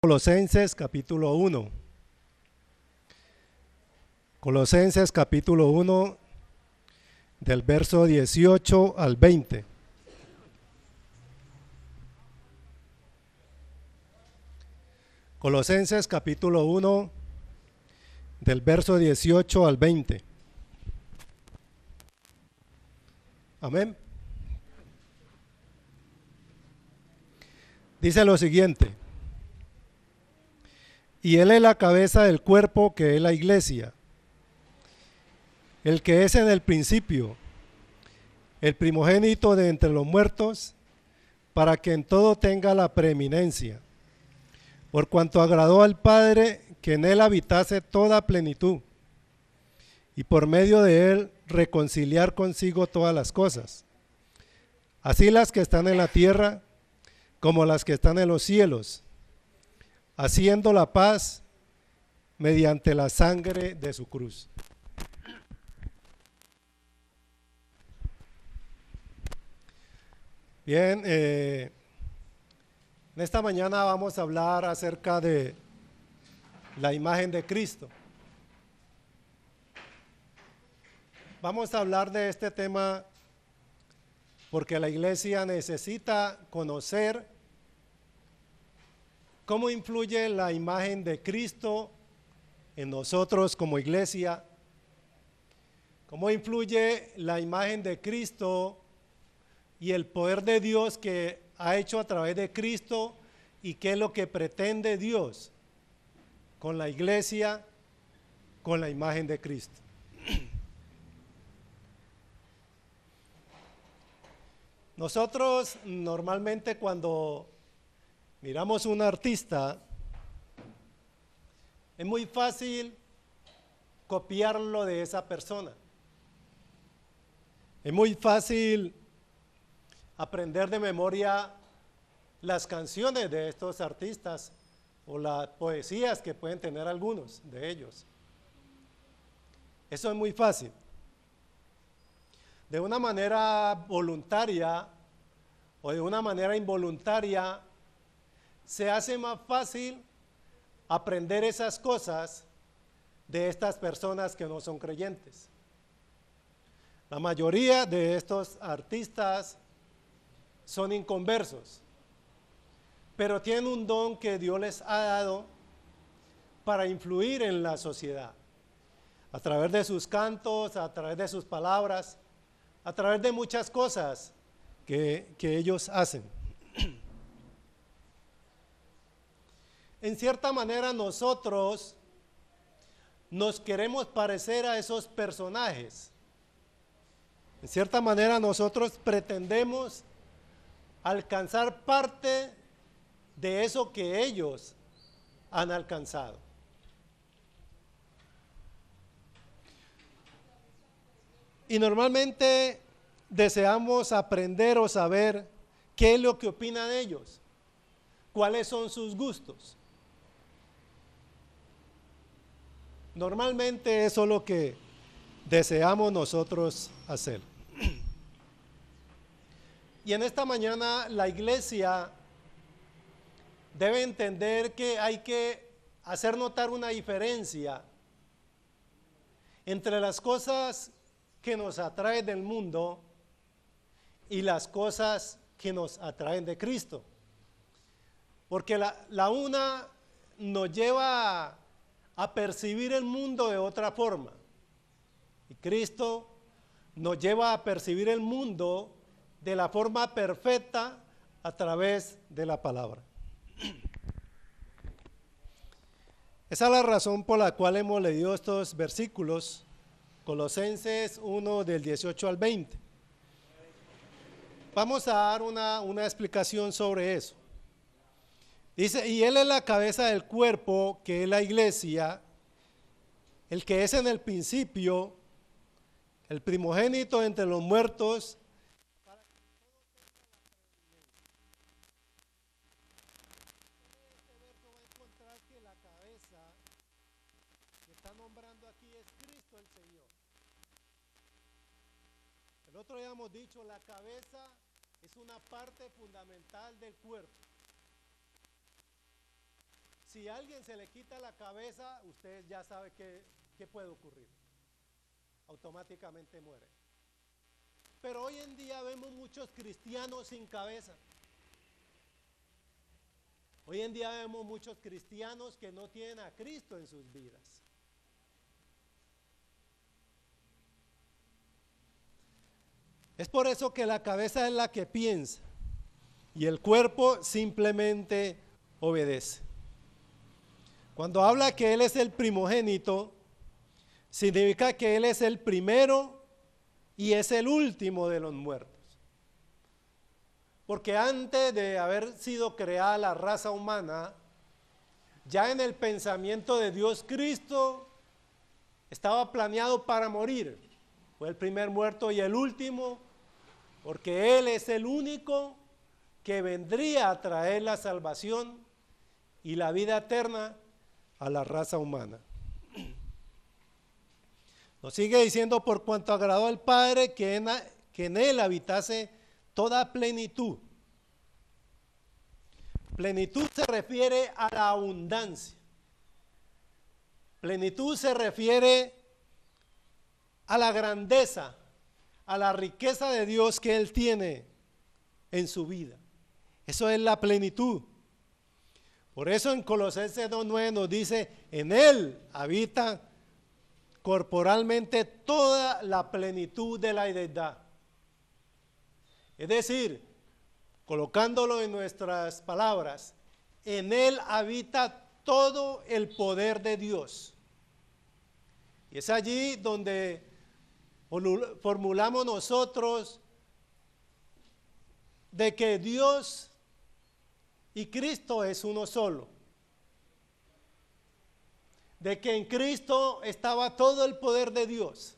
Colosenses capítulo 1. Colosenses capítulo 1 del verso 18 al 20. Colosenses capítulo 1 del verso 18 al 20. Amén. Dice lo siguiente: y Él es la cabeza del cuerpo, que es la iglesia, el que es en el principio, el primogénito de entre los muertos, para que en todo tenga la preeminencia, por cuanto agradó al Padre que en Él habitase toda plenitud, y por medio de Él reconciliar consigo todas las cosas, así las que están en la tierra como las que están en los cielos, haciendo la paz mediante la sangre de su cruz. Bien, en esta mañana vamos a hablar acerca de la imagen de Cristo. Vamos a hablar de este tema porque la iglesia necesita conocer cómo influye la imagen de Cristo en nosotros como iglesia, cómo influye la imagen de Cristo y el poder de Dios que ha hecho a través de Cristo, y qué es lo que pretende Dios con la iglesia, con la imagen de Cristo. Nosotros normalmente cuando miramos un artista, es muy fácil copiarlo de esa persona. Es muy fácil aprender de memoria las canciones de estos artistas o las poesías que pueden tener algunos de ellos. Eso es muy fácil. De una manera voluntaria o de una manera involuntaria, se hace más fácil aprender esas cosas de estas personas que no son creyentes. La mayoría de estos artistas son inconversos, pero tienen un don que Dios les ha dado para influir en la sociedad, a través de sus cantos, a través de sus palabras, a través de muchas cosas que ellos hacen. En cierta manera nosotros nos queremos parecer a esos personajes. En cierta manera nosotros pretendemos alcanzar parte de eso que ellos han alcanzado. Y normalmente deseamos aprender o saber qué es lo que opinan ellos, cuáles son sus gustos. Normalmente eso es lo que deseamos nosotros hacer. Y en esta mañana la iglesia debe entender que hay que hacer notar una diferencia entre las cosas que nos atraen del mundo y las cosas que nos atraen de Cristo. Porque la una nos lleva a percibir el mundo de otra forma, y Cristo nos lleva a percibir el mundo de la forma perfecta a través de la palabra. Esa es la razón por la cual hemos leído estos versículos, Colosenses 1 del 18 al 20. Vamos a dar una explicación sobre eso. Dice, y Él es la cabeza del cuerpo, que es la iglesia, el que es en el principio, el primogénito entre los muertos, para que todo tenga la preeminencia. En este verso va a encontrar que la cabeza que está nombrando aquí es Cristo el Señor. El otro día hemos dicho, la cabeza es una parte fundamental del cuerpo. Si a alguien se le quita la cabeza, usted ya sabe qué puede ocurrir. Automáticamente muere. Pero hoy en día vemos muchos cristianos sin cabeza. Hoy en día vemos muchos cristianos que no tienen a Cristo en sus vidas. Es por eso que la cabeza es la que piensa y el cuerpo simplemente obedece. Cuando habla que Él es el primogénito, significa que Él es el primero y es el último de los muertos. Porque antes de haber sido creada la raza humana, ya en el pensamiento de Dios, Cristo estaba planeado para morir. Fue el primer muerto y el último, porque Él es el único que vendría a traer la salvación y la vida eterna a la raza humana. Nos sigue diciendo: por cuanto agradó al Padre que en Él habitase toda plenitud. Plenitud se refiere a la abundancia. Plenitud se refiere a la grandeza, a la riqueza de Dios que Él tiene en su vida. Eso es la plenitud. Por eso en Colosenses 2:9 nos dice: en Él habita corporalmente toda la plenitud de la deidad. Es decir, colocándolo en nuestras palabras, en Él habita todo el poder de Dios. Y es allí donde formulamos nosotros de que Dios y Cristo es uno solo. De que en Cristo estaba todo el poder de Dios.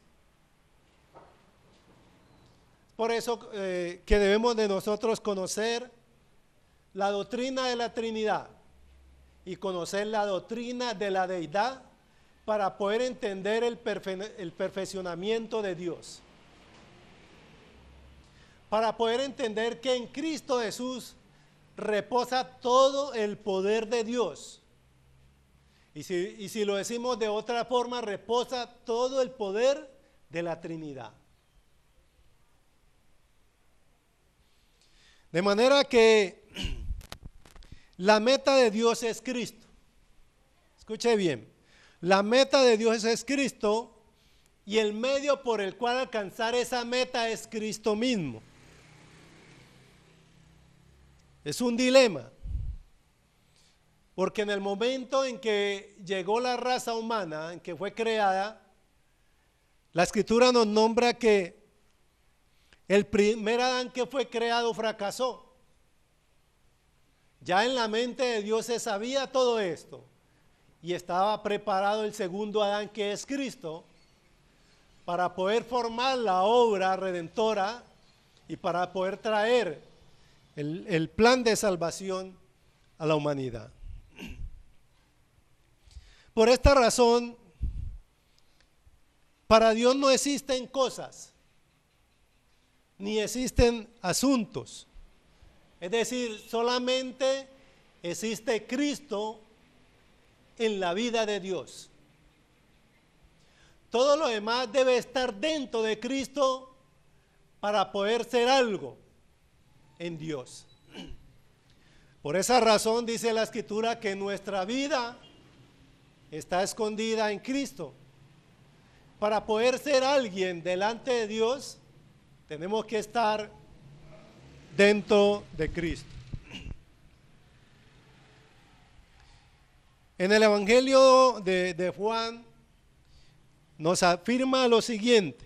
Por eso que debemos de nosotros conocer la doctrina de la Trinidad y conocer la doctrina de la deidad para poder entender el perfeccionamiento de Dios. Para poder entender que en Cristo Jesús reposa todo el poder de Dios. Y si lo decimos de otra forma, reposa todo el poder de la Trinidad. De manera que la meta de Dios es Cristo. Escuche bien, la meta de Dios es Cristo y el medio por el cual alcanzar esa meta es Cristo mismo. Es un dilema. Porque en el momento en que llegó la raza humana, en que fue creada, la Escritura nos nombra que el primer Adán que fue creado fracasó. Ya en la mente de Dios se sabía todo esto y estaba preparado el segundo Adán, que es Cristo, para poder formar la obra redentora y para poder traer el plan de salvación a la humanidad. Por esta razón, para Dios no existen cosas, ni existen asuntos. Es decir, solamente existe Cristo en la vida de Dios. Todo lo demás debe estar dentro de Cristo para poder ser algo en Dios. Por esa razón dice la Escritura que nuestra vida está escondida en Cristo. Para poder ser alguien delante de Dios, tenemos que estar dentro de Cristo. En el Evangelio de Juan nos afirma lo siguiente: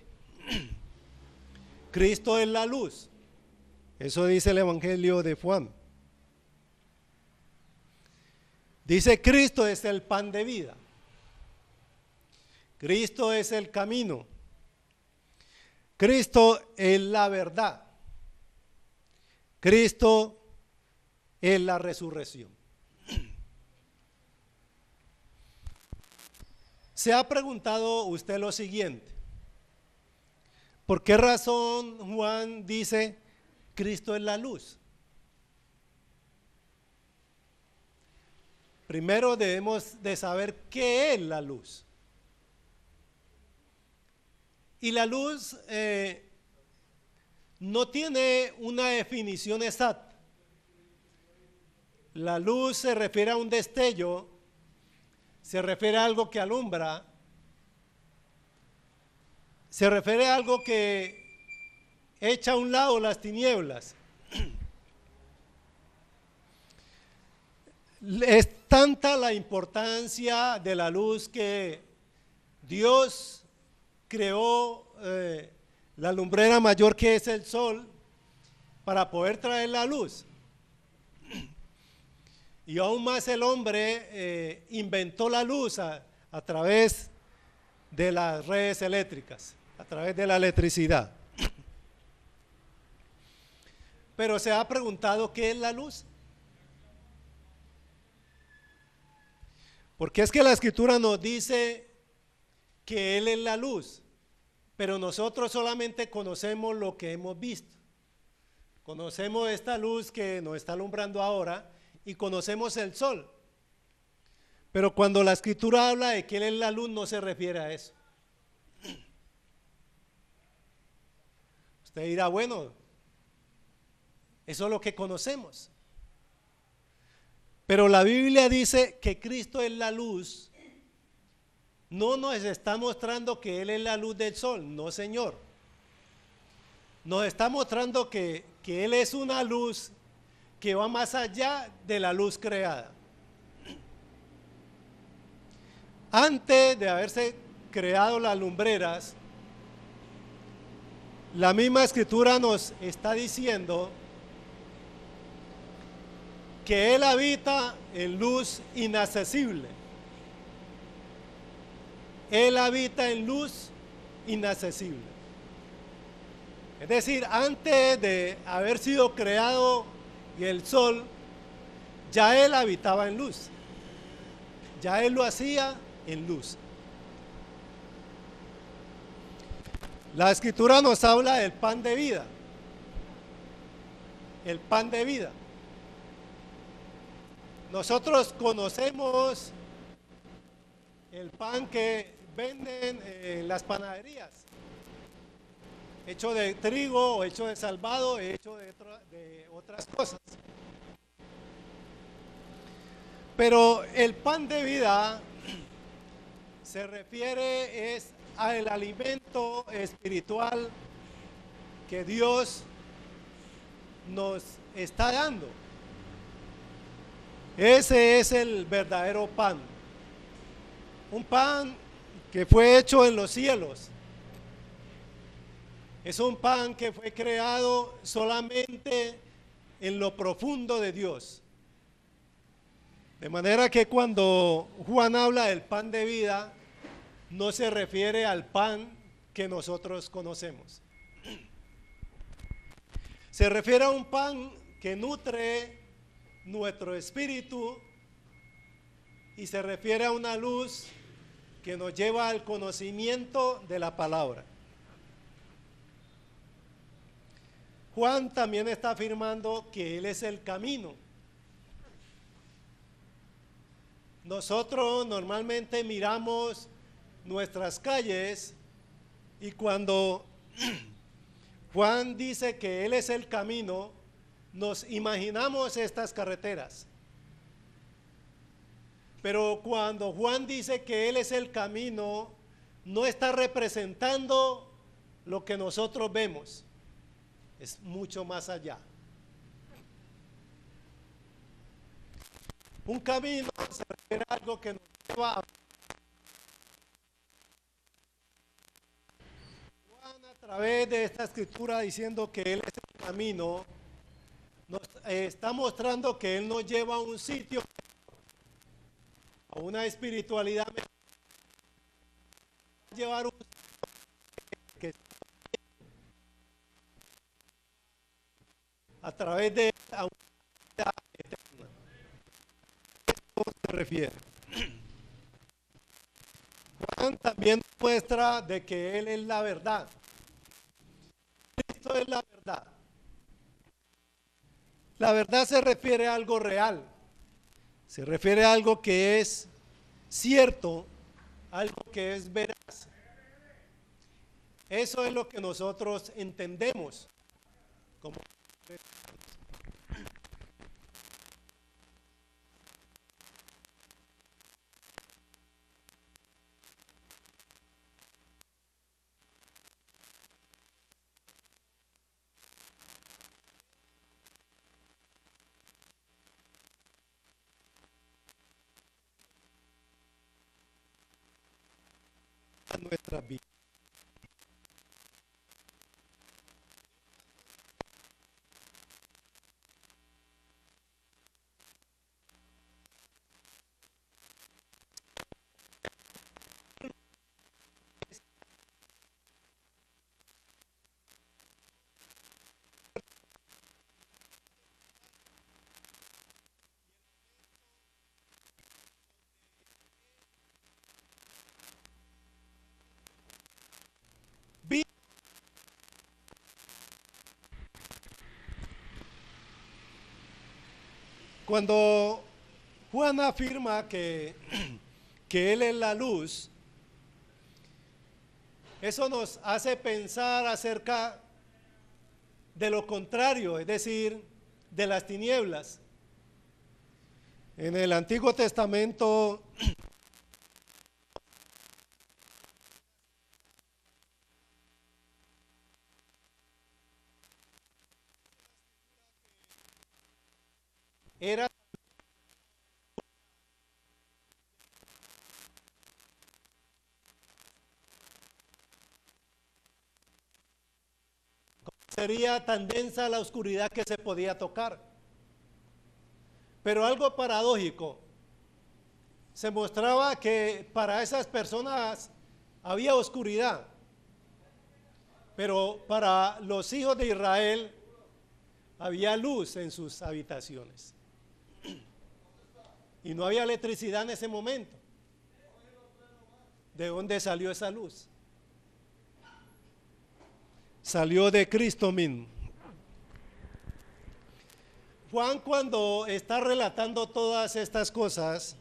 Cristo es la luz. Eso dice el Evangelio de Juan. Dice: Cristo es el pan de vida. Cristo es el camino. Cristo es la verdad. Cristo es la resurrección. ¿Se ha preguntado usted lo siguiente? ¿Por qué razón Juan dice Cristo es la luz? primero debemos de saber qué es la luz. Y la luz no tiene una definición exacta. La luz se refiere a un destello, se refiere a algo que alumbra, se refiere a algo que echa a un lado las tinieblas. Es tanta la importancia de la luz que Dios creó la lumbrera mayor, que es el sol, para poder traer la luz. Y aún más el hombre inventó la luz a través de las redes eléctricas, a través de la electricidad. Pero se ha preguntado qué es la luz. Porque es que la Escritura nos dice que Él es la luz, pero nosotros solamente conocemos lo que hemos visto. Conocemos esta luz que nos está alumbrando ahora y conocemos el sol. Pero cuando la Escritura habla de que Él es la luz, no se refiere a eso. Usted dirá, bueno, eso es lo que conocemos. Pero la Biblia dice que Cristo es la luz. No nos está mostrando que Él es la luz del sol, no, Señor. Nos está mostrando que Él es una luz que va más allá de la luz creada. Antes de haberse creado las lumbreras, la misma Escritura nos está diciendo que Él habita en luz inaccesible. Él habita en luz inaccesible. Es decir, antes de haber sido creado el sol, ya Él habitaba en luz. Ya Él lo hacía en luz. La Escritura nos habla del pan de vida. El pan de vida. Nosotros conocemos el pan que venden en las panaderías, hecho de trigo, o hecho de salvado, hecho de otras cosas. Pero el pan de vida se refiere al alimento espiritual que Dios nos está dando. Ese es el verdadero pan. Un pan que fue hecho en los cielos. Es un pan que fue creado solamente en lo profundo de Dios. De manera que cuando Juan habla del pan de vida, no se refiere al pan que nosotros conocemos. Se refiere a un pan que nutre nuestro espíritu y se refiere a una luz que nos lleva al conocimiento de la palabra. Juan también está afirmando que Él es el camino. Nosotros normalmente miramos nuestras calles y cuando Juan dice que Él es el camino, nos imaginamos estas carreteras. Pero cuando Juan dice que Él es el camino, no está representando lo que nosotros vemos. Es mucho más allá. Un camino se refiere a algo que nos lleva a Juan, a través de esta escritura, diciendo que Él es el camino, nos está mostrando que Él nos lleva a un sitio, a una espiritualidad mejor, llevar un que a través de a una vida eterna. Esto se refiere. Juan también muestra de que Él es la verdad. Cristo es la verdad. La verdad se refiere a algo real, Se refiere a algo que es cierto, algo que es veraz. Eso es lo que nosotros entendemos como nuestra vida. Cuando Juan afirma que Él es la luz, eso nos hace pensar acerca de lo contrario, es decir, de las tinieblas. En el Antiguo Testamento era sería tan densa la oscuridad que se podía tocar. Pero algo paradójico, se mostraba que para esas personas había oscuridad, pero para los hijos de Israel había luz en sus habitaciones. Y no había electricidad en ese momento. ¿De dónde salió esa luz? Salió de Cristo mismo. Juan, cuando está relatando todas estas cosas,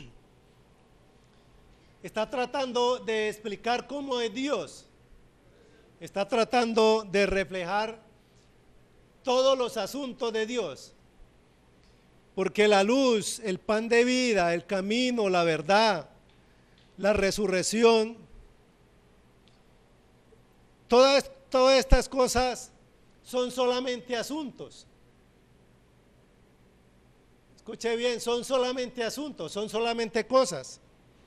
está tratando de explicar cómo es Dios. Está tratando de reflejar todos los asuntos de Dios. Porque la luz, el pan de vida, el camino, la verdad, la resurrección, todas estas cosas son solamente asuntos. Escuche bien, son solamente asuntos, son solamente cosas.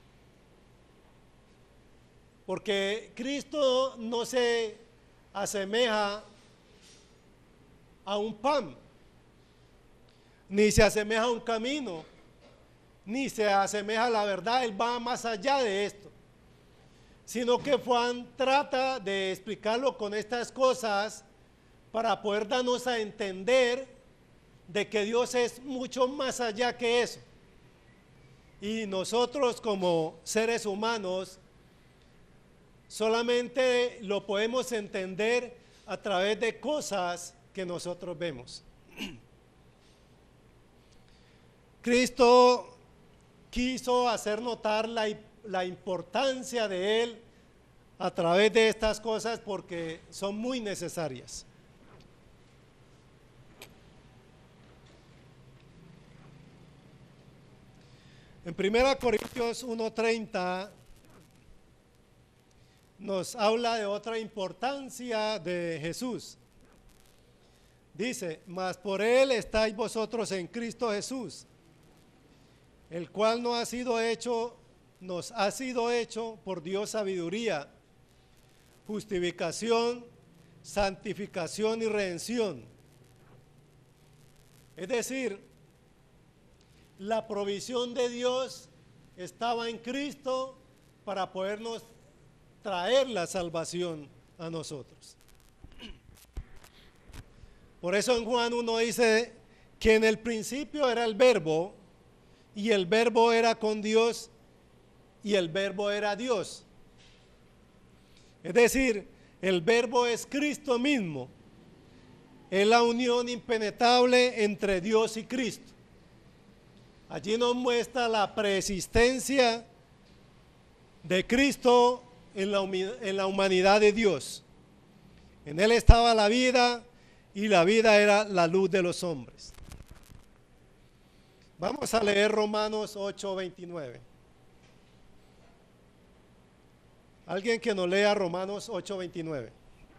Porque Cristo no se asemeja a un pan, ni se asemeja a un camino, ni se asemeja a la verdad. Él va más allá de esto, sino que Juan trata de explicarlo con estas cosas para poder darnos a entender de que Dios es mucho más allá que eso. Y nosotros como seres humanos solamente lo podemos entender a través de cosas que nosotros vemos. Cristo quiso hacer notar la importancia de Él a través de estas cosas porque son muy necesarias. En 1 Corintios 1:30 nos habla de otra importancia de Jesús. Dice, mas por Él estáis vosotros en Cristo Jesús, el cual nos ha sido hecho por Dios sabiduría, justificación, santificación y redención. Es decir, la provisión de Dios estaba en Cristo para podernos traer la salvación a nosotros. Por eso en Juan 1 dice que en el principio era el Verbo, y el Verbo era con Dios, y el Verbo era Dios. Es decir, el Verbo es Cristo mismo. Es la unión impenetrable entre Dios y Cristo. Allí nos muestra la preexistencia de Cristo en la humanidad de Dios. En Él estaba la vida y la vida era la luz de los hombres. Vamos a leer Romanos 8:29. Alguien que nos lea Romanos 8:29.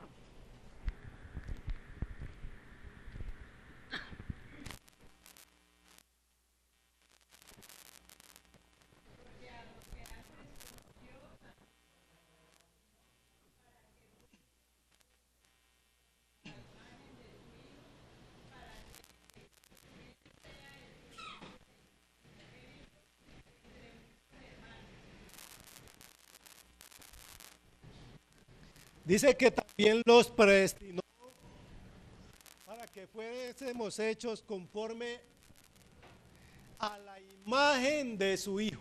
Dice que también los predestinó para que fuésemos hechos conforme a la imagen de su Hijo.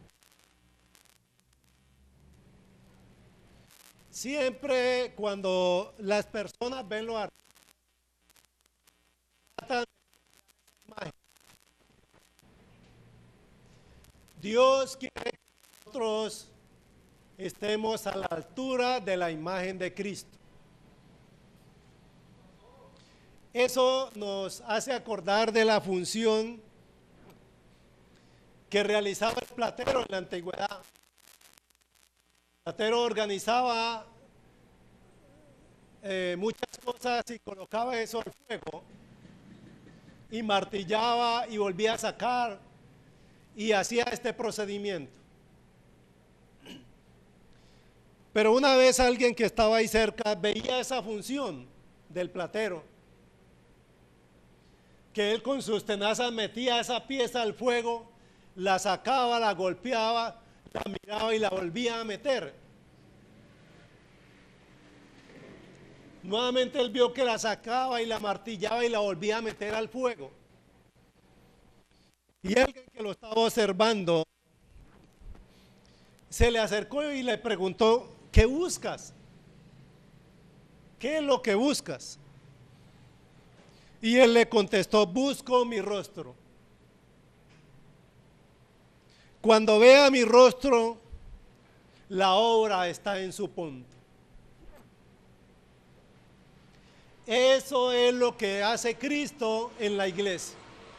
Siempre cuando las personas ven lo artístico, tratan de imagen. Dios quiere que nosotros estemos a la altura de la imagen de Cristo. Eso nos hace acordar de la función que realizaba el platero en la antigüedad. El platero organizaba muchas cosas y colocaba eso al fuego y martillaba y volvía a sacar y hacía este procedimiento. Pero una vez alguien que estaba ahí cerca veía esa función del platero, que él con sus tenazas metía esa pieza al fuego, la sacaba, la golpeaba, la miraba y la volvía a meter. Nuevamente él vio que la sacaba y la martillaba y la volvía a meter al fuego. Y alguien que lo estaba observando se le acercó y le preguntó: ¿qué buscas? ¿Qué es lo que buscas? Y él le contestó: busco mi rostro. Cuando vea mi rostro, la obra está en su punto. Eso es lo que hace Cristo en la iglesia.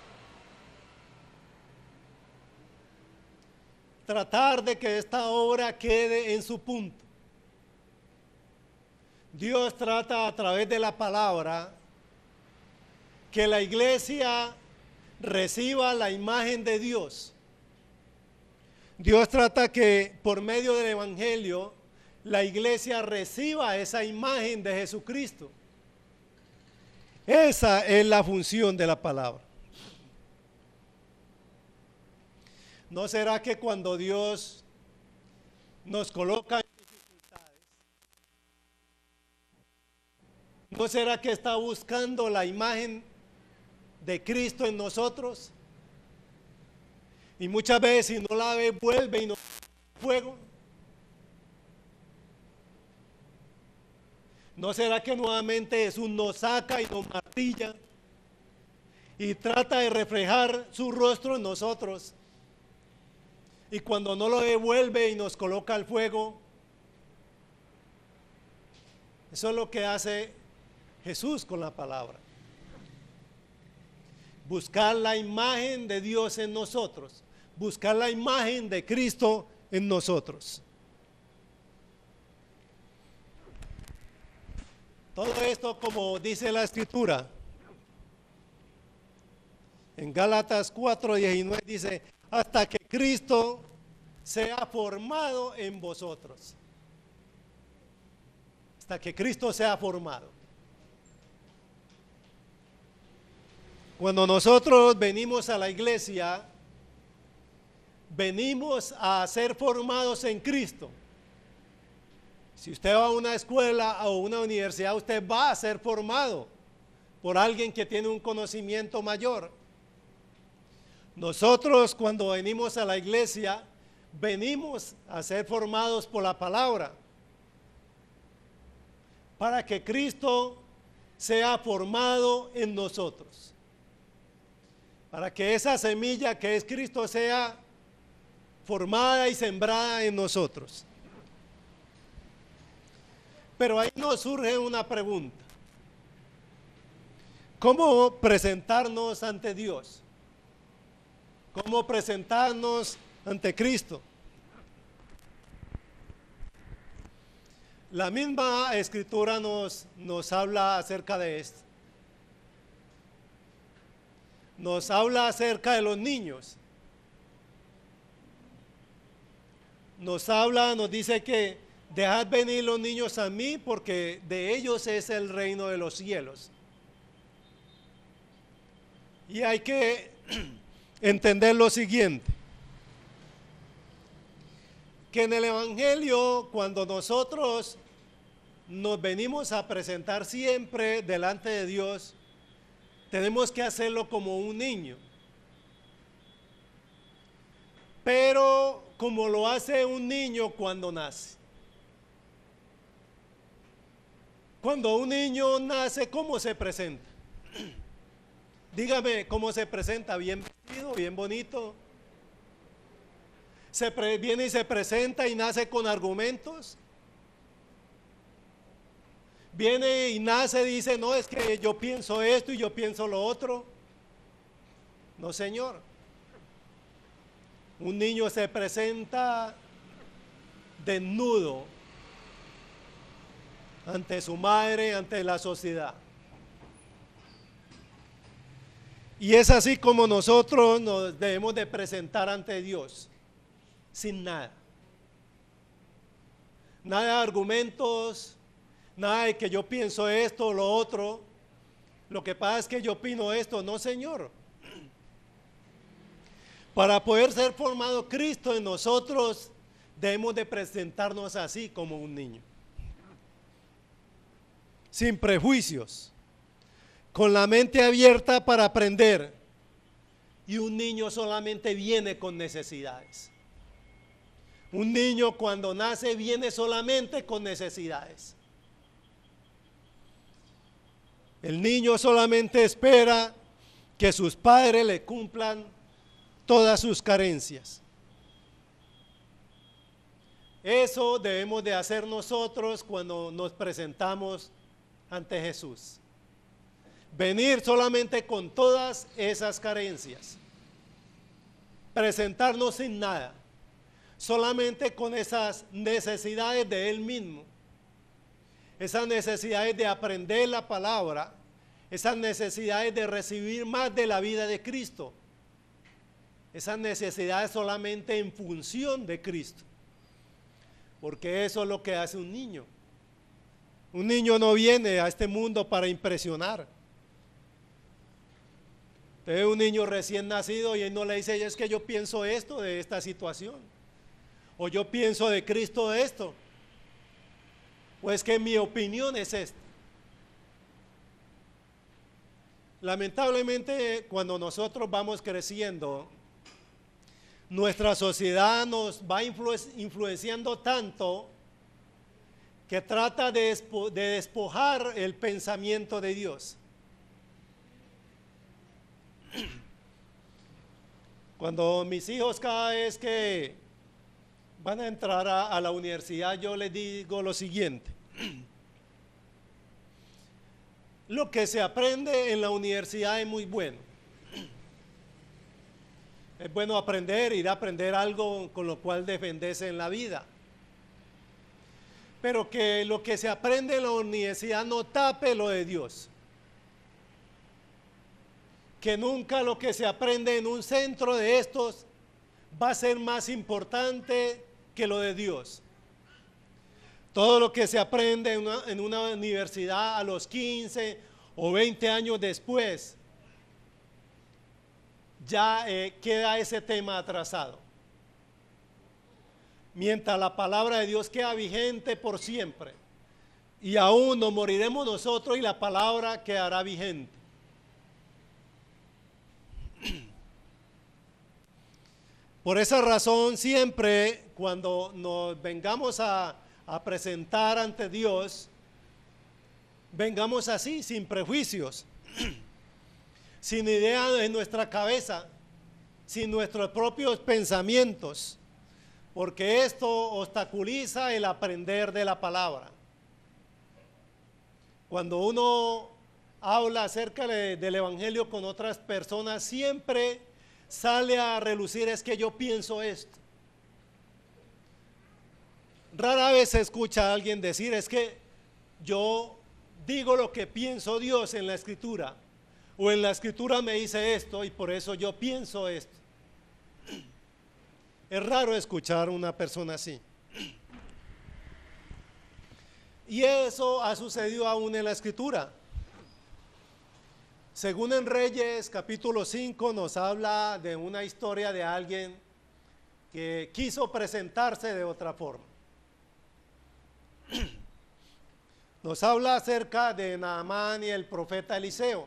Tratar de que esta obra quede en su punto. Dios trata a través de la palabra que la iglesia reciba la imagen de Dios. Dios trata que por medio del evangelio la iglesia reciba esa imagen de Jesucristo. Esa es la función de la palabra. ¿No será que cuando Dios nos coloca en dificultades, no será que está buscando la imagen de Cristo en nosotros? Y muchas veces si no la ve, vuelve y nos fuego. ¿No será que nuevamente Jesús nos saca y nos martilla y trata de reflejar su rostro en nosotros? Y cuando no lo devuelve y nos coloca al fuego, eso es lo que hace Jesús con la palabra. Buscar la imagen de Dios en nosotros, buscar la imagen de Cristo en nosotros. Todo esto, como dice la Escritura, en Gálatas 4:19 dice: hasta que Cristo sea formado en vosotros. Hasta que Cristo sea formado. Cuando nosotros venimos a la iglesia, venimos a ser formados en Cristo. Si usted va a una escuela o una universidad, usted va a ser formado por alguien que tiene un conocimiento mayor. Nosotros, cuando venimos a la iglesia, venimos a ser formados por la palabra, para que Cristo sea formado en nosotros. para que esa semilla que es Cristo sea formada y sembrada en nosotros. Pero ahí nos surge una pregunta. ¿Cómo presentarnos ante Dios? ¿Cómo presentarnos ante Cristo? La misma Escritura nos habla acerca de esto. Nos habla acerca de los niños. Nos dice que dejad venir los niños a mí porque de ellos es el reino de los cielos. Y hay que entender lo siguiente, que en el Evangelio, cuando nosotros nos venimos a presentar siempre delante de Dios, tenemos que hacerlo como un niño. Pero como lo hace un niño cuando nace. Cuando un niño nace, ¿cómo se presenta? Dígame, ¿cómo se presenta? ¿Bien vestido, bien bonito? ¿Viene y se presenta y nace con argumentos? Viene y nace y dice, no, es que yo pienso esto y yo pienso lo otro. No, señor. Un niño se presenta desnudo ante su madre, ante la sociedad. Y es así como nosotros nos debemos de presentar ante Dios, sin nada. Nada de argumentos, nada de que yo pienso esto o lo otro. Lo que pasa es que yo opino esto. No, Señor. Para poder ser formado Cristo en nosotros, debemos de presentarnos así como un niño. Sin prejuicios, con la mente abierta para aprender. Y un niño solamente viene con necesidades. Un niño cuando nace viene solamente con necesidades. El niño solamente espera que sus padres le cumplan todas sus carencias. Eso debemos de hacer nosotros cuando nos presentamos ante Jesús. Venir solamente con todas esas carencias. Presentarnos sin nada. Solamente con esas necesidades de Él mismo. Esas necesidades de aprender la palabra. Esas necesidades de recibir más de la vida de Cristo. Esas necesidades solamente en función de Cristo. Porque eso es lo que hace un niño. Un niño no viene a este mundo para impresionar. Usted ve un niño recién nacido y él no le dice, es que yo pienso esto de esta situación. O yo pienso de Cristo de esto. O es que mi opinión es esta. Lamentablemente, cuando nosotros vamos creciendo, nuestra sociedad nos va influenciando tanto que trata de despojar el pensamiento de Dios. Cuando mis hijos cada vez que van a entrar a la universidad, yo les digo lo siguiente. Lo que se aprende en la universidad es muy bueno. Es bueno aprender, ir a aprender algo con lo cual defenderse en la vida. Pero que lo que se aprende en la universidad no tape lo de Dios. Que nunca lo que se aprende en un centro de estos va a ser más importante que lo de Dios. Todo lo que se aprende en una universidad a los 15 o 20 años después, ya queda ese tema atrasado. Mientras la palabra de Dios queda vigente por siempre. Y aún no moriremos nosotros y la palabra quedará vigente. Por esa razón, siempre cuando nos vengamos a presentar ante Dios, vengamos así, sin prejuicios, sin idea en nuestra cabeza, sin nuestros propios pensamientos, porque esto obstaculiza el aprender de la palabra. Cuando uno habla acerca del Evangelio con otras personas, siempre sale a relucir: es que yo pienso esto. Rara vez se escucha a alguien decir: es que yo digo lo que pienso Dios en la Escritura, o en la Escritura me dice esto y por eso yo pienso esto. Es raro escuchar una persona así. Y eso ha sucedido aún en la Escritura. Según en Reyes capítulo 5 nos habla de una historia de alguien que quiso presentarse de otra forma. Nos habla acerca de Naamán y el profeta Eliseo.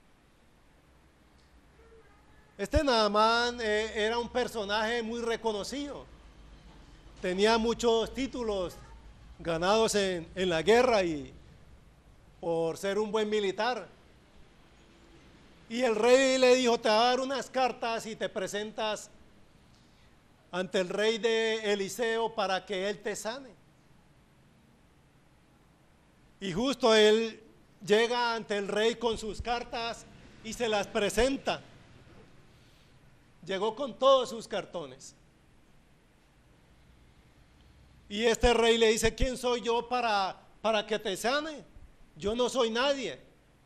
Este Naamán era un personaje muy reconocido. Tenía muchos títulos ganados en la guerra y por ser un buen militar. Y el rey le dijo: te va a dar unas cartas y te presentas ante el rey de Eliseo para que él te sane. Y justo él llega ante el rey con sus cartas y se las presenta. Llegó con todos sus cartones. Y este rey le dice: ¿quién soy yo para que te sane? Yo no soy nadie.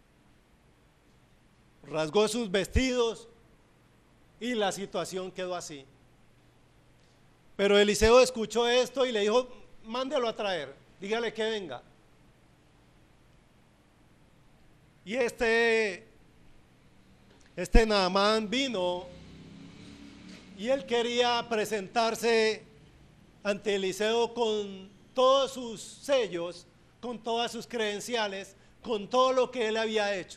Rasgó sus vestidos y la situación quedó así. Pero Eliseo escuchó esto y le dijo: mándelo a traer, dígale que venga. Y este Naamán vino y él quería presentarse ante Eliseo con todos sus sellos, con todas sus credenciales, con todo lo que él había hecho.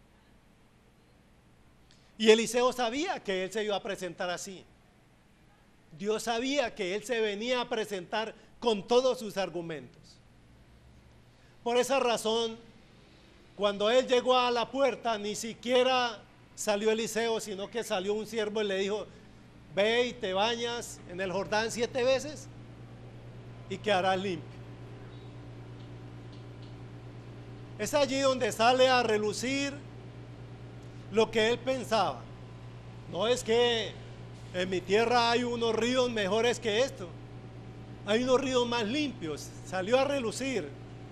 Y Eliseo sabía que él se iba a presentar así. Dios sabía que él se venía a presentar con todos sus argumentos. Por esa razón, cuando él llegó a la puerta, ni siquiera salió Eliseo, sino que salió un siervo y le dijo: ve y te bañas en el Jordán 7 veces y quedarás limpio. Es allí donde sale a relucir lo que él pensaba. No es que en mi tierra hay unos ríos mejores que esto, hay unos ríos más limpios. Salió a relucir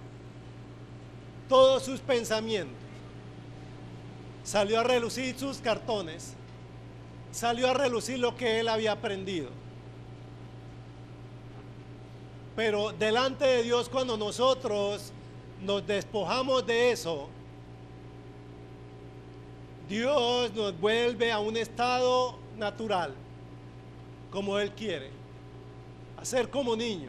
todos sus pensamientos, salió a relucir sus cartones, salió a relucir lo que él había aprendido. Pero delante de Dios, cuando nosotros nos despojamos de eso, Dios nos vuelve a un estado natural, como Él quiere, a ser como niños.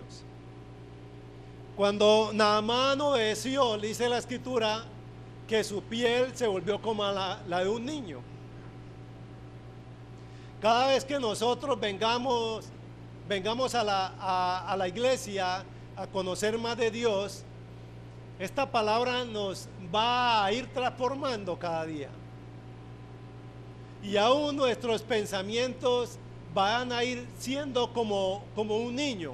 Cuando Naamán obedeció, dice la Escritura que su piel se volvió como la de un niño. Cada vez que nosotros vengamos a la iglesia a conocer más de Dios, esta palabra nos va a ir transformando cada día. Y aún nuestros pensamientos van a ir siendo como un niño,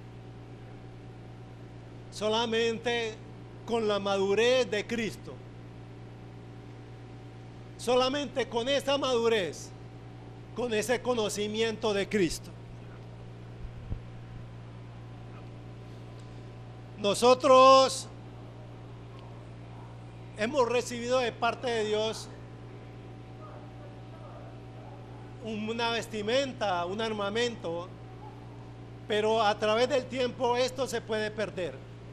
solamente con la madurez de Cristo. Solamente con esa madurez, con ese conocimiento de Cristo. Nosotros hemos recibido de parte de Dios una vestimenta, un armamento, pero a través del tiempo esto se puede perder.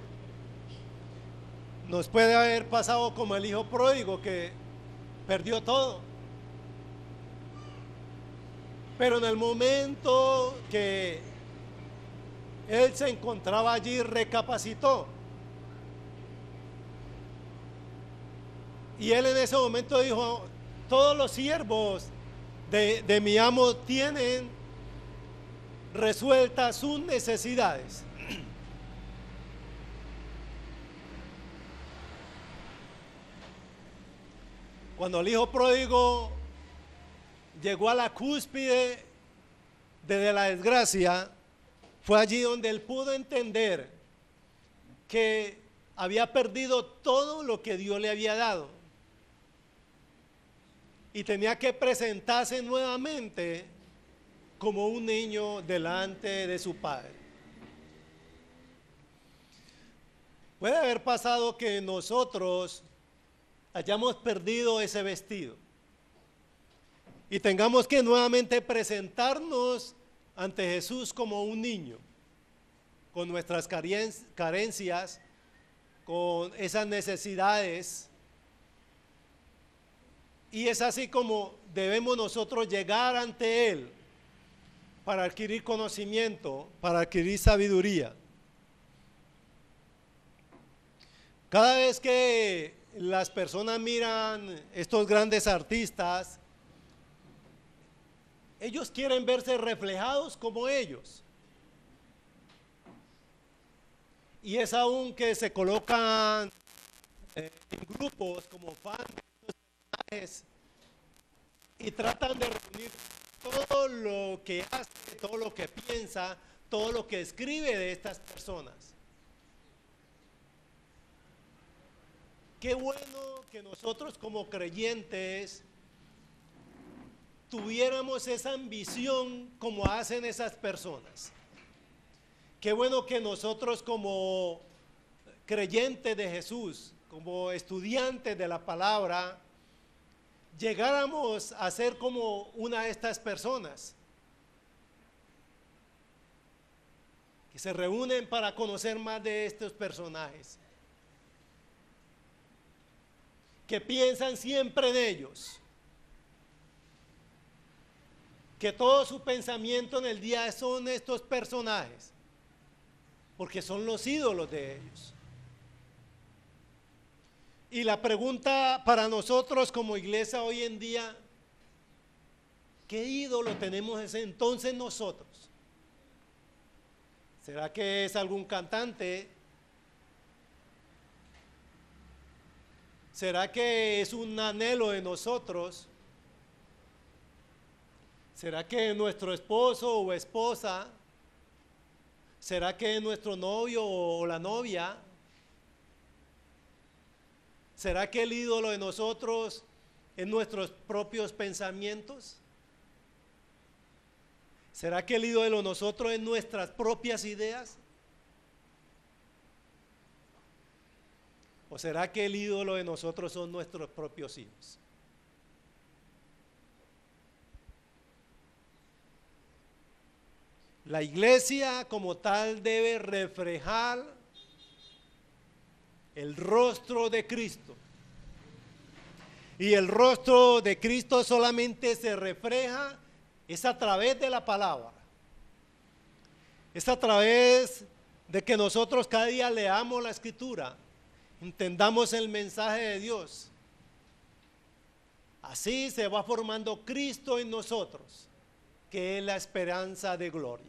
Nos puede haber pasado como el hijo pródigo que perdió todo. Pero en el momento que él se encontraba allí, recapacitó. Y él en ese momento dijo: todos los siervos de mi amo tienen resueltas sus necesidades. Cuando el hijo pródigo llegó a la cúspide de la desgracia, fue allí donde él pudo entender que había perdido todo lo que Dios le había dado y tenía que presentarse nuevamente como un niño delante de su padre. Puede haber pasado que nosotros hayamos perdido ese vestido y tengamos que nuevamente presentarnos ante Jesús como un niño, con nuestras carencias, con esas necesidades. Y es así como debemos nosotros llegar ante Él para adquirir conocimiento, para adquirir sabiduría. Cada vez que las personas miran estos grandes artistas, ellos quieren verse reflejados como ellos. Y es aún que se colocan en grupos como fans de estos personajes y tratan de reunir todo lo que hace, todo lo que piensa, todo lo que escribe de estas personas. Qué bueno que nosotros como creyentes tuviéramos esa ambición como hacen esas personas. Qué bueno que nosotros como creyentes de Jesús, como estudiantes de la palabra, llegáramos a ser como una de estas personas que se reúnen para conocer más de estos personajes, que piensan siempre en ellos, que todo su pensamiento en el día son estos personajes, porque son los ídolos de ellos. Y la pregunta para nosotros como iglesia hoy en día, ¿qué ídolo tenemos entonces nosotros? ¿Será que es algún cantante? ¿Será que es un anhelo de nosotros? ¿Será que es nuestro esposo o esposa? ¿Será que es nuestro novio o la novia? ¿Será que el ídolo de nosotros es nuestros propios pensamientos? ¿Será que el ídolo de nosotros es nuestras propias ideas? ¿O será que el ídolo de nosotros son nuestros propios hijos? La iglesia como tal debe reflejar el rostro de Cristo. Y el rostro de Cristo solamente se refleja es a través de la palabra. Es a través de que nosotros cada día leamos la Escritura, entendamos el mensaje de Dios. Así se va formando Cristo en nosotros, que es la esperanza de gloria.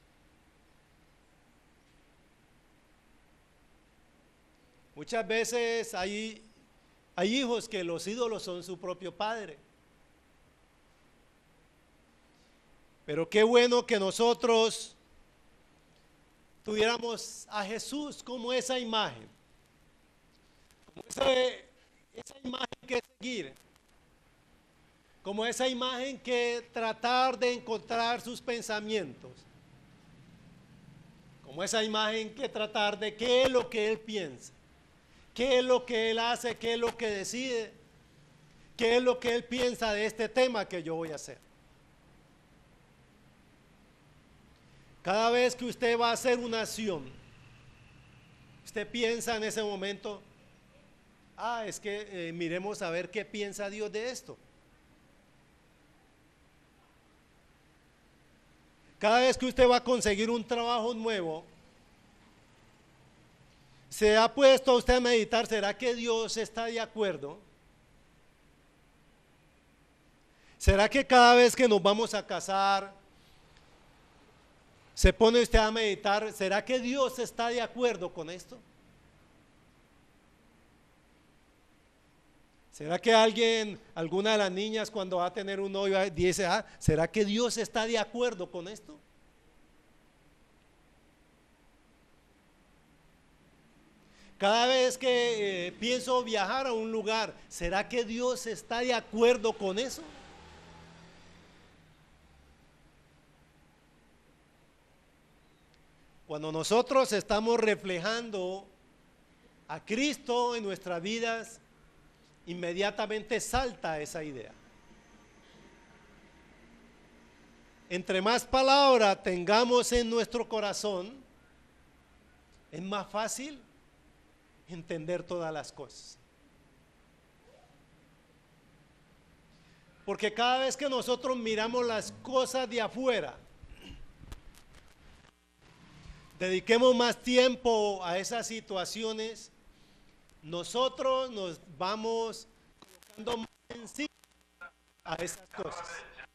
Muchas veces hay hijos que los ídolos son su propio padre. Pero qué bueno que nosotros tuviéramos a Jesús como esa imagen, como esa imagen que seguir, como esa imagen que tratar de encontrar sus pensamientos, como esa imagen que tratar de qué es lo que Él piensa, qué es lo que Él hace, qué es lo que decide, qué es lo que Él piensa de este tema que yo voy a hacer. Cada vez que usted va a hacer una acción, usted piensa en ese momento, es que miremos a ver qué piensa Dios de esto. Cada vez que usted va a conseguir un trabajo nuevo, se ha puesto a usted a meditar, ¿será que Dios está de acuerdo? ¿Será que cada vez que nos vamos a casar, se pone usted a meditar, ¿será que Dios está de acuerdo con esto? ¿Será que alguna de las niñas cuando va a tener un novio dice, ¿será que Dios está de acuerdo con esto? Cada vez que pienso viajar a un lugar, ¿será que Dios está de acuerdo con eso? Cuando nosotros estamos reflejando a Cristo en nuestras vidas, inmediatamente salta esa idea. Entre más palabra tengamos en nuestro corazón, es más fácil entender todas las cosas. Porque cada vez que nosotros miramos las cosas de afuera, dediquemos más tiempo a esas situaciones, nosotros nos vamos colocando más encima a esas cosas.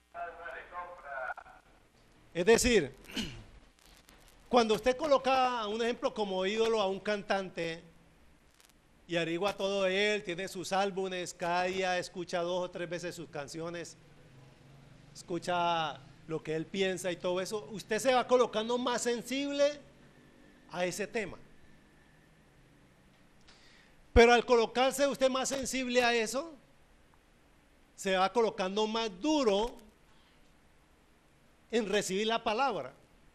Es decir, cuando usted coloca, un ejemplo, como ídolo a un cantante y averigua todo de él, tiene sus álbumes, cada día escucha 2 o 3 veces sus canciones, escucha lo que él piensa y todo eso, usted se va colocando más sensible a ese tema. Pero al colocarse usted más sensible a eso, se va colocando más duro en recibir la palabra.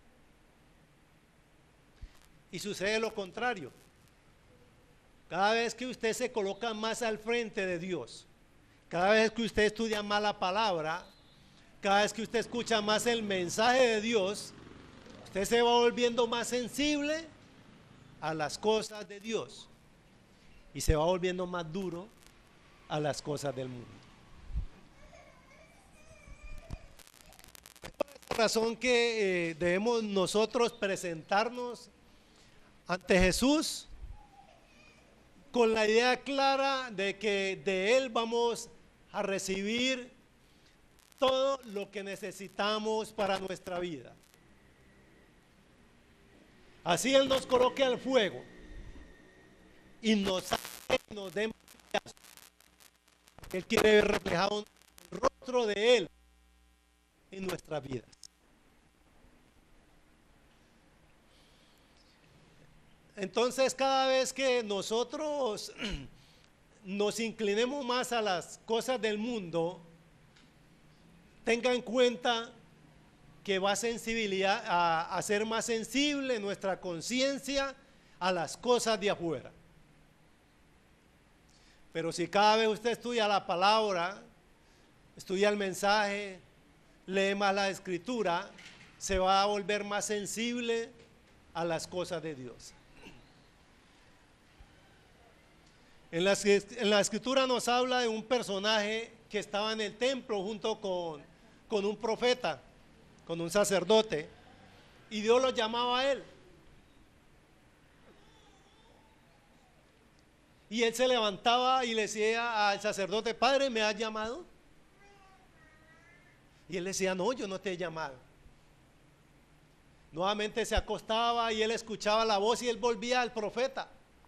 Y sucede lo contrario. Cada vez que usted se coloca más al frente de Dios, cada vez que usted estudia más la palabra, cada vez que usted escucha más el mensaje de Dios, usted se va volviendo más sensible a las cosas de Dios y se va volviendo más duro a las cosas del mundo. Es por esta razón que debemos nosotros presentarnos ante Jesús con la idea clara de que de Él vamos a recibir todo lo que necesitamos para nuestra vida. Así Él nos coloque al fuego y nos dé más. Él quiere ver reflejado el rostro de Él en nuestras vidas. Entonces, cada vez que nosotros nos inclinemos más a las cosas del mundo, tenga en cuenta que va a ser más sensible nuestra conciencia a las cosas de afuera. Pero si cada vez usted estudia la palabra, estudia el mensaje, lee más la escritura, se va a volver más sensible a las cosas de Dios. En la escritura nos habla de un personaje que estaba en el templo junto con un profeta, con un sacerdote, y Dios lo llamaba a él. Y él se levantaba y le decía al sacerdote: Padre, ¿me has llamado? Y él decía: no, yo no te he llamado. Nuevamente se acostaba y él escuchaba la voz y él volvía al profeta: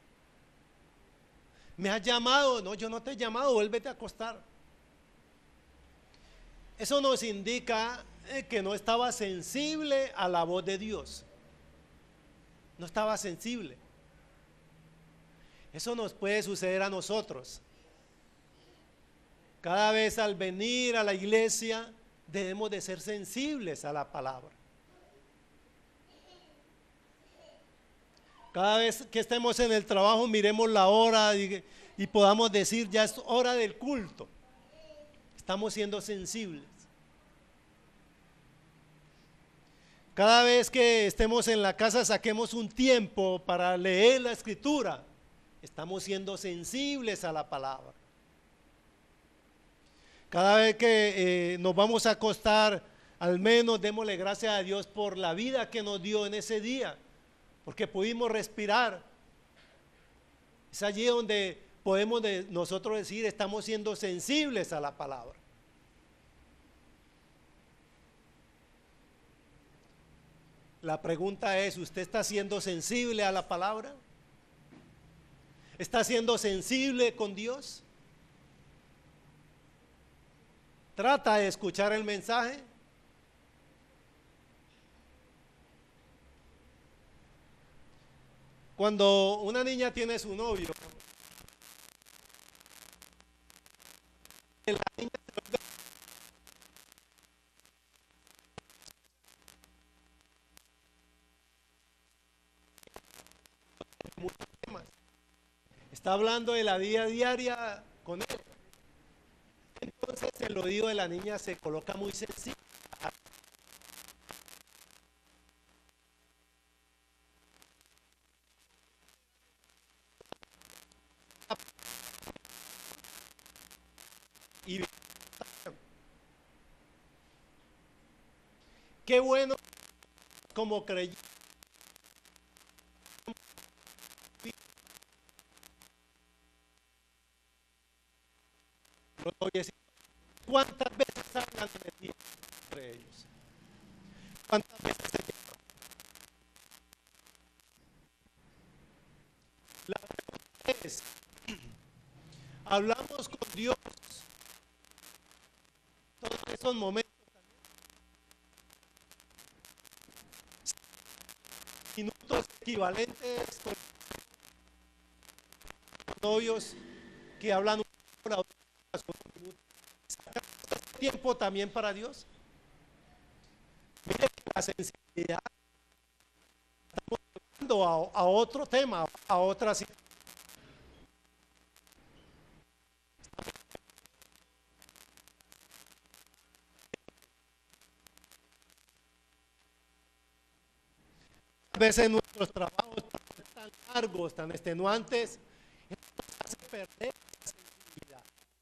¿me has llamado? No, yo no te he llamado, vuélvete a acostar. Eso nos indica que no estaba sensible a la voz de Dios. No estaba sensible. Eso nos puede suceder a nosotros. Cada vez al venir a la iglesia debemos de ser sensibles a la palabra. Cada vez que estemos en el trabajo, miremos la hora y podamos decir: ya es hora del culto. Estamos siendo sensibles. Cada vez que estemos en la casa, saquemos un tiempo para leer la escritura. Estamos siendo sensibles a la palabra. Cada vez que nos vamos a acostar, al menos démosle gracias a Dios por la vida que nos dio en ese día, porque pudimos respirar. Es allí donde podemos nosotros decir: estamos siendo sensibles a la palabra. La pregunta es: ¿usted está siendo sensible a la palabra? ¿Está siendo sensible con Dios? trata de escuchar el mensaje. Cuando una niña tiene su novio, la niña muchos temas. Está hablando de la vida diaria con él. Entonces el oído de la niña se coloca muy sensible. Y qué bueno como creyente. ¿Cuántas veces hablan de Dios entre ellos? ¿Cuántas veces se llaman? La pregunta es, ¿hablamos con Dios todos esos momentos? Minutos equivalentes con novios que hablan una hora o 2 horas con un minuto. ¿Sacamos tiempo también para Dios? Mire la sensibilidad. Estamos hablando a otro tema, a otra situación. A veces nuestros trabajos tan largos, tan extenuantes, nos hace perder esa sensibilidad.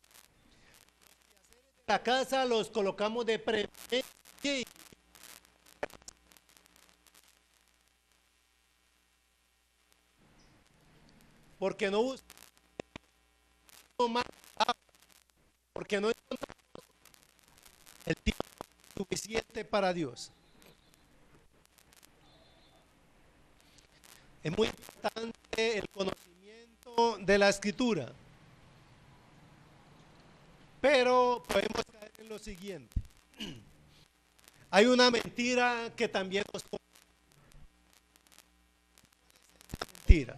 La casa los colocamos de preferencia porque no buscamos más, porque no encontramos el tiempo suficiente para Dios. Es muy importante el conocimiento de la Escritura, pero podemos caer en lo siguiente. Hay una mentira que también nos pone mentira.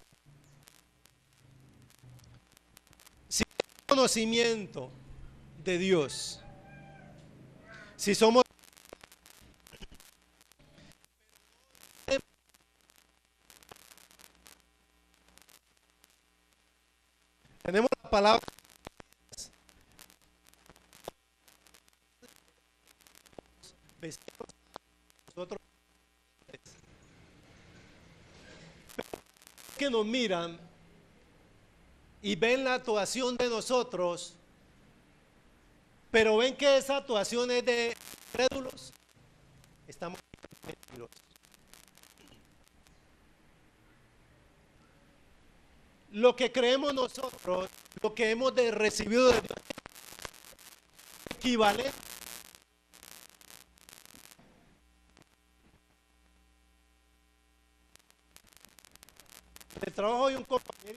Si hay conocimiento de Dios, si somos tenemos la palabra vestimos nosotros que nos miran y ven la actuación de nosotros, pero ven que esa actuación es de crédulos, estamos mentirosos. Lo que creemos nosotros, lo que hemos recibido de Dios, equivalente. En el trabajo hay un compañero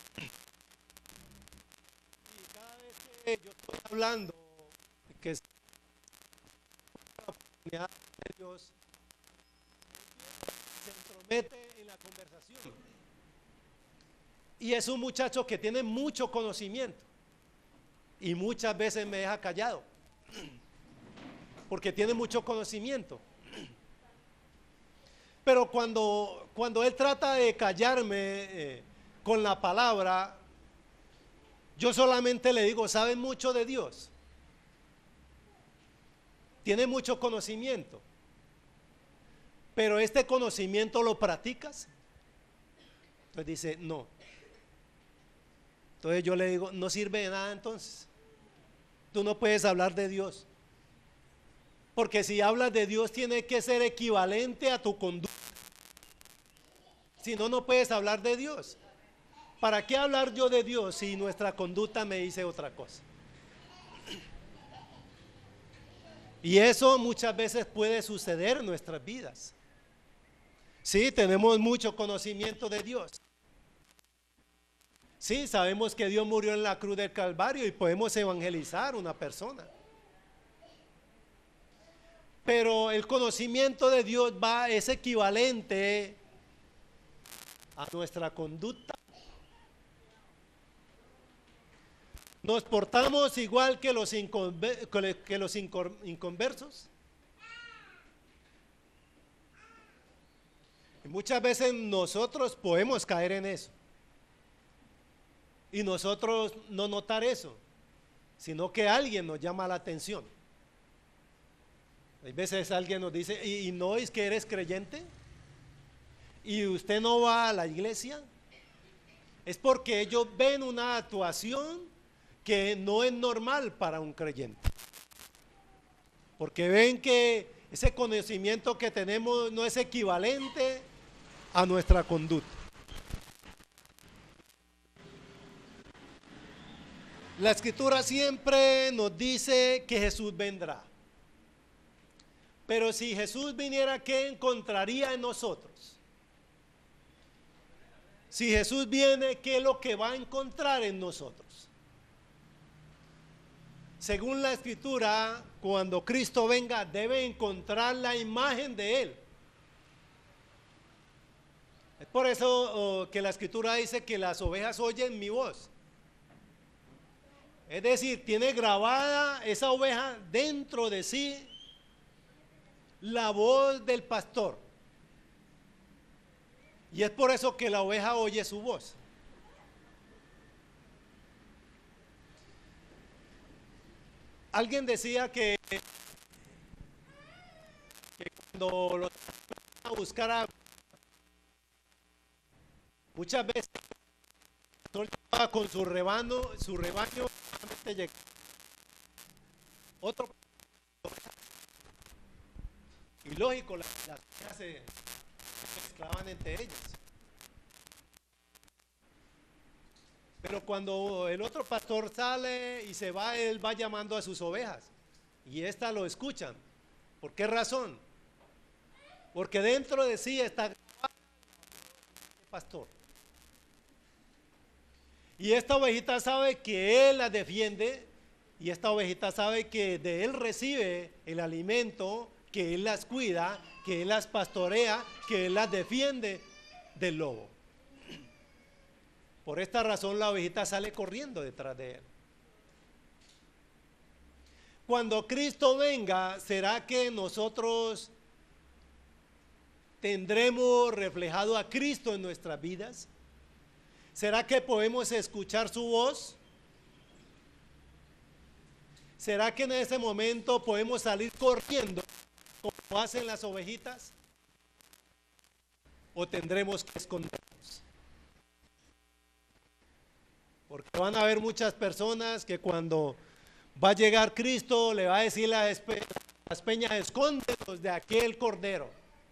y cada vez que yo estoy hablando, que es la oportunidad de Dios, se entromete en la conversación. Y es un muchacho que tiene mucho conocimiento y muchas veces me deja callado porque tiene mucho conocimiento. Pero cuando él trata de callarme con la palabra, yo solamente le digo, ¿sabes mucho de Dios? Tiene mucho conocimiento, pero este conocimiento lo practicas. Entonces dice, no. Entonces yo le digo, no sirve de nada entonces. Tú no puedes hablar de Dios. Porque si hablas de Dios tiene que ser equivalente a tu conducta. Si no, no puedes hablar de Dios. ¿Para qué hablar yo de Dios si nuestra conducta me dice otra cosa? Y eso muchas veces puede suceder en nuestras vidas. Sí, tenemos mucho conocimiento de Dios. Sí, sabemos que Dios murió en la cruz del Calvario y podemos evangelizar a una persona. Pero el conocimiento de Dios es equivalente a nuestra conducta. Nos portamos igual que los inconversos. Y muchas veces nosotros podemos caer en eso. Y nosotros no notar eso, sino que alguien nos llama la atención. Hay veces alguien nos dice, ¿y no es que eres creyente? ¿Y usted no va a la iglesia? Es porque ellos ven una actuación que no es normal para un creyente. Porque ven que ese conocimiento que tenemos no es equivalente a nuestra conducta. La Escritura siempre nos dice que Jesús vendrá. Pero si Jesús viniera, ¿qué encontraría en nosotros? Si Jesús viene, ¿qué es lo que va a encontrar en nosotros? Según la Escritura, cuando Cristo venga, debe encontrar la imagen de Él. Es por eso que la Escritura dice que las ovejas oyen mi voz. Es decir, tiene grabada esa oveja dentro de sí la voz del pastor. Y es por eso que la oveja oye su voz. Alguien decía que cuando los van a buscar agua, muchas veces el pastor llegaba con su rebaño solamente llegaba otro. Y lógico, las ovejas se mezclaban entre ellas. Pero cuando el otro pastor sale y se va, él va llamando a sus ovejas. Y estas lo escuchan. ¿Por qué razón? Porque dentro de sí está el pastor. Y esta ovejita sabe que él la defiende. Y esta ovejita sabe que de él recibe el alimento, que él las cuida, que él las pastorea, que él las defiende del lobo. Por esta razón la ovejita sale corriendo detrás de él. Cuando Cristo venga, ¿será que nosotros tendremos reflejado a Cristo en nuestras vidas? ¿Será que podemos escuchar su voz? ¿Será que en ese momento podemos salir corriendo como hacen las ovejitas? ¿O tendremos que escondernos? Porque van a haber muchas personas que cuando va a llegar Cristo le va a decir a las peñas, escóndelos de aquel cordero.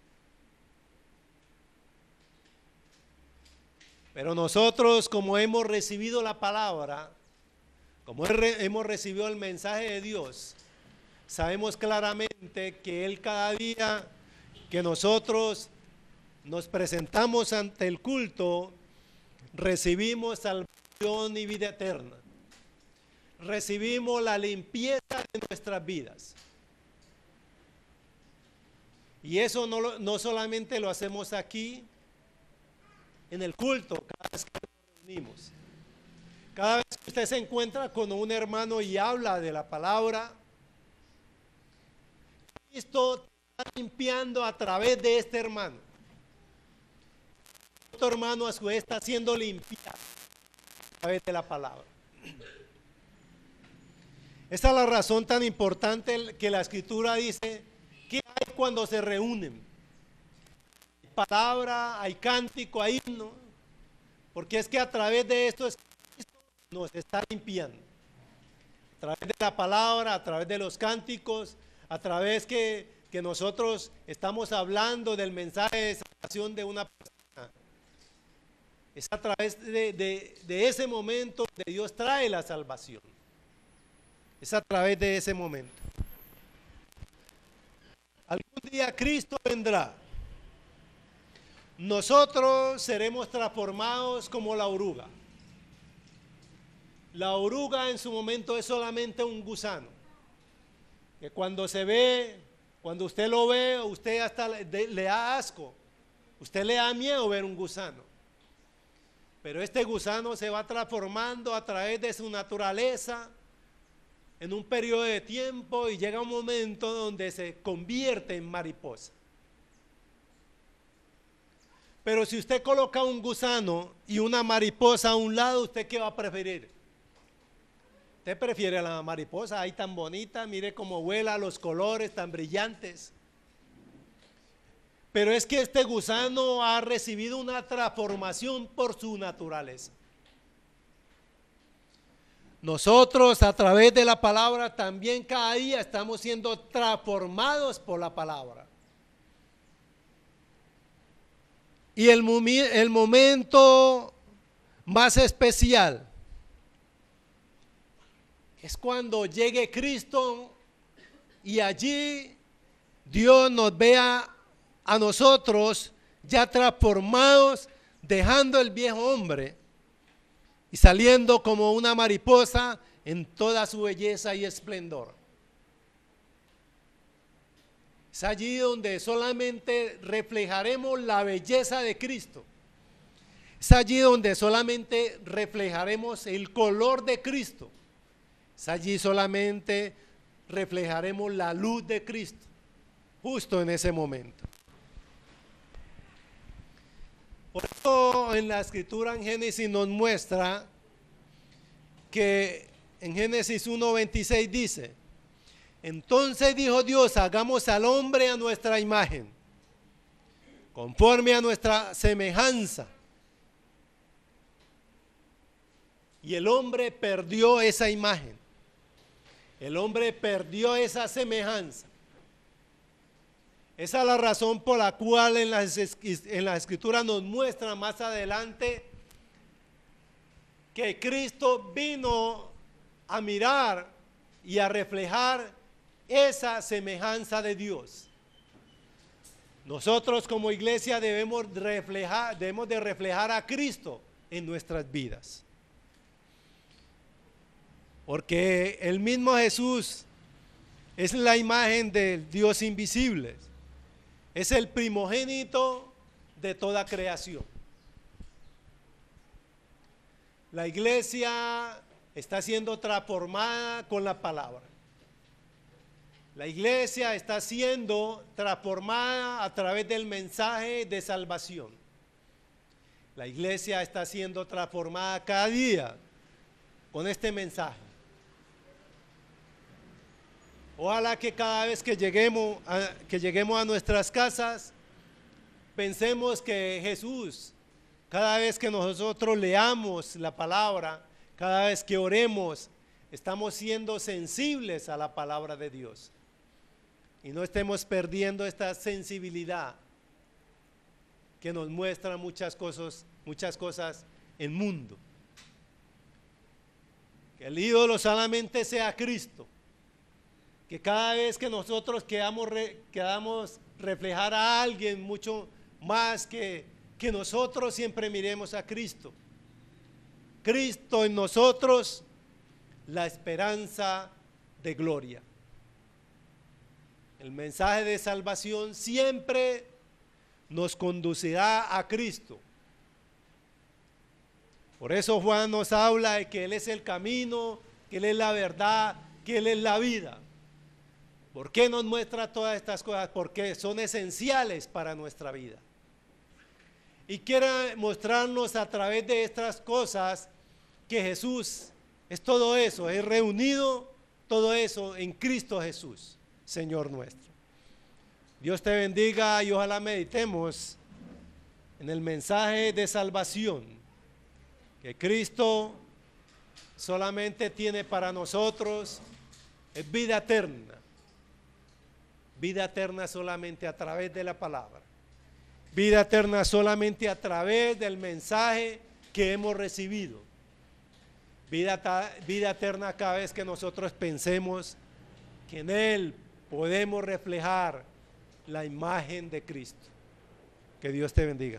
Pero nosotros, como hemos recibido la palabra, como hemos recibido el mensaje de Dios, sabemos claramente que Él cada día que nosotros nos presentamos ante el culto, recibimos salvación y vida eterna. Recibimos la limpieza de nuestras vidas. Y eso no solamente lo hacemos aquí en el culto, cada vez que nos reunimos. Cada vez que usted se encuentra con un hermano y habla de la palabra, Cristo está limpiando a través de este hermano. Otro hermano a su vez está siendo limpiado a través de la palabra. Esa es la razón tan importante que la Escritura dice que hay cuando se reúnen. Hay palabra, hay cántico, hay himno, porque es que a través de esto es Cristo nos está limpiando. A través de la palabra, a través de los cánticos, a través que nosotros estamos hablando del mensaje de salvación de una persona. Es a través de ese momento que Dios trae la salvación. Es a través de ese momento. Algún día Cristo vendrá. Nosotros seremos transformados como la oruga. La oruga en su momento es solamente un gusano, que cuando se ve Cuando usted lo ve, usted hasta le da asco. Usted le da miedo ver un gusano. Pero este gusano se va transformando a través de su naturaleza en un periodo de tiempo y llega un momento donde se convierte en mariposa. Pero si usted coloca un gusano y una mariposa a un lado, ¿usted qué va a preferir? Usted prefiere a la mariposa, ahí tan bonita, mire cómo vuela, los colores tan brillantes. Pero es que este gusano ha recibido una transformación por su naturaleza. Nosotros a través de la palabra también cada día estamos siendo transformados por la palabra. Y el momento más especial es cuando llegue Cristo y allí Dios nos vea a nosotros ya transformados, dejando el viejo hombre y saliendo como una mariposa en toda su belleza y esplendor. Es allí donde solamente reflejaremos la belleza de Cristo. Es allí donde solamente reflejaremos el color de Cristo. Es allí solamente reflejaremos la luz de Cristo, justo en ese momento. Por eso en la escritura en Génesis nos muestra que en Génesis 1:26 dice: entonces dijo Dios, hagamos al hombre a nuestra imagen, conforme a nuestra semejanza. Y el hombre perdió esa imagen. El hombre perdió esa semejanza. Esa es la razón por la cual en la escritura nos muestra más adelante que Cristo vino a mirar y a reflejar esa semejanza de Dios. Nosotros como iglesia debemos de reflejar a Cristo en nuestras vidas. Porque el mismo Jesús es la imagen del Dios invisible. Es el primogénito de toda creación. La iglesia está siendo transformada con la palabra. La iglesia está siendo transformada a través del mensaje de salvación. La iglesia está siendo transformada cada día con este mensaje. Ojalá que cada vez que lleguemos a nuestras casas, pensemos que Jesús, cada vez que nosotros leamos la palabra, cada vez que oremos, estamos siendo sensibles a la palabra de Dios. Y no estemos perdiendo esta sensibilidad que nos muestra muchas cosas en el mundo. Que el ídolo solamente sea Cristo. Que cada vez que nosotros queramos reflejar a alguien mucho más que nosotros, siempre miremos a Cristo. Cristo en nosotros, la esperanza de gloria. El mensaje de salvación siempre nos conducirá a Cristo. Por eso Juan nos habla de que Él es el camino, que Él es la verdad, que Él es la vida. ¿Por qué nos muestra todas estas cosas? Porque son esenciales para nuestra vida. Y quiere mostrarnos a través de estas cosas que Jesús es todo eso, es reunido todo eso en Cristo Jesús, Señor nuestro. Dios te bendiga y ojalá meditemos en el mensaje de salvación que Cristo solamente tiene para nosotros, es vida eterna. Vida eterna solamente a través de la palabra. Vida eterna solamente a través del mensaje que hemos recibido. Vida eterna cada vez que nosotros pensemos que en Él podemos reflejar la imagen de Cristo. Que Dios te bendiga.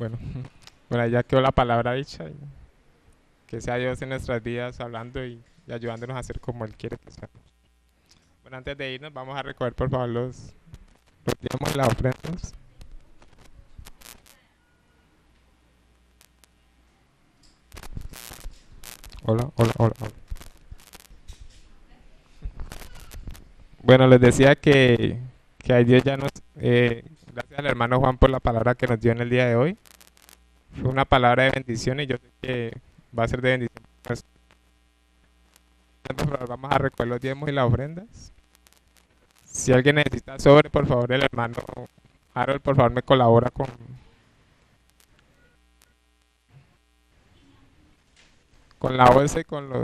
Bueno, bueno, ya quedó la palabra dicha. Y que sea Dios en nuestras vidas hablando y ayudándonos a hacer como Él quiere que seamos. Bueno, antes de irnos, vamos a recoger por favor los diezmos y las ofrendas. Hola, hola, hola, hola. Bueno, les decía que a Dios ya nos... gracias al hermano Juan por la palabra que nos dio en el día de hoy. Fue una palabra de bendición y yo sé que va a ser de bendición. Pues, por favor, vamos a recoger los diezmos y las ofrendas. Si alguien necesita sobre, por favor, el hermano Harold, por favor, me colabora con la bolsa y con los